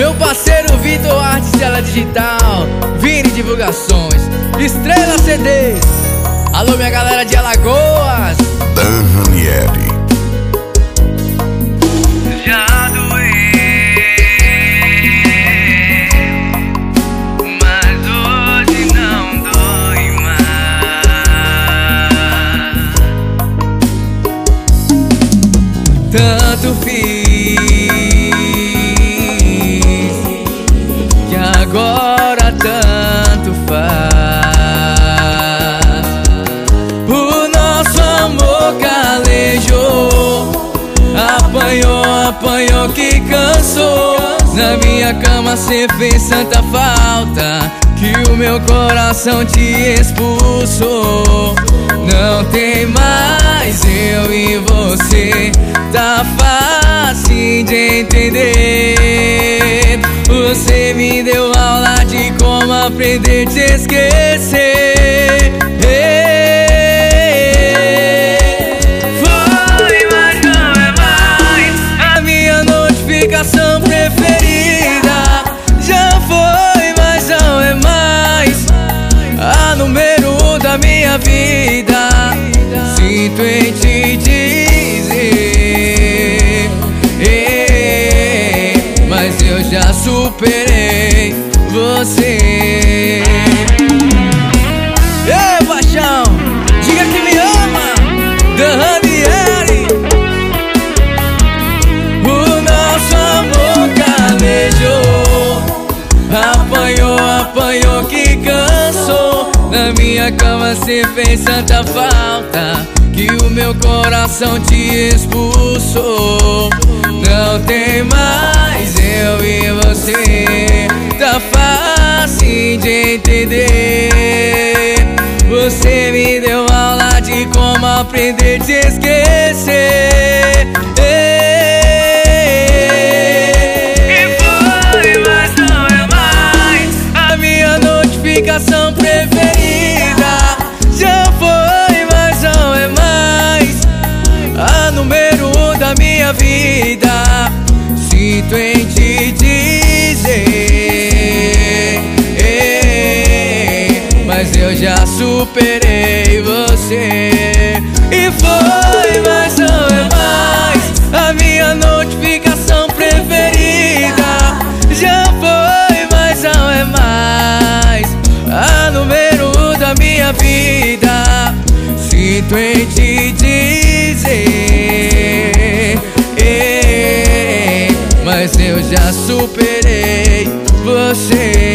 Meu parceiro Vitor Arte, Tela Digital, Vini Divulgações, Estrela CDs. Alô minha galera de Alagoas. Dan Ranieri. Já doeu, mas hoje não dói mais. Tanto fiz que agora tanto faz. O nosso amor calejou, apanhou que cansou. Na minha cama cê fez tanta falta que o meu coração te expulsou. Não tem mais eu e você, tá fácil de entender. Você me deu aula de como aprender a te esquecer. Foi, mas não é mais A minha notificação preferida. Já foi, mas não é mais a número 1 da minha vida. Sinto em te dizer, mas eu já superei você. Ei, paixão, diga que me ama, Dan Ranieri. O nosso amor calejou, apanhou que cansou. Na minha cama cê fez tanta falta que o meu coração te expulsou. Não tem mais eu e você, tá fácil de entender. Você me deu aula de como aprender a te esquecer. Foi, mas não é mais A minha notificação preferida. Já foi, mas não é mais a número 1 da minha vida. Sinto em te dizer, mas eu já superei você. E foi, mas não é mais a minha notificação preferida. Já foi, mas não é mais a número 1 da minha vida. Sinto em te dizer, mas eu já superei você.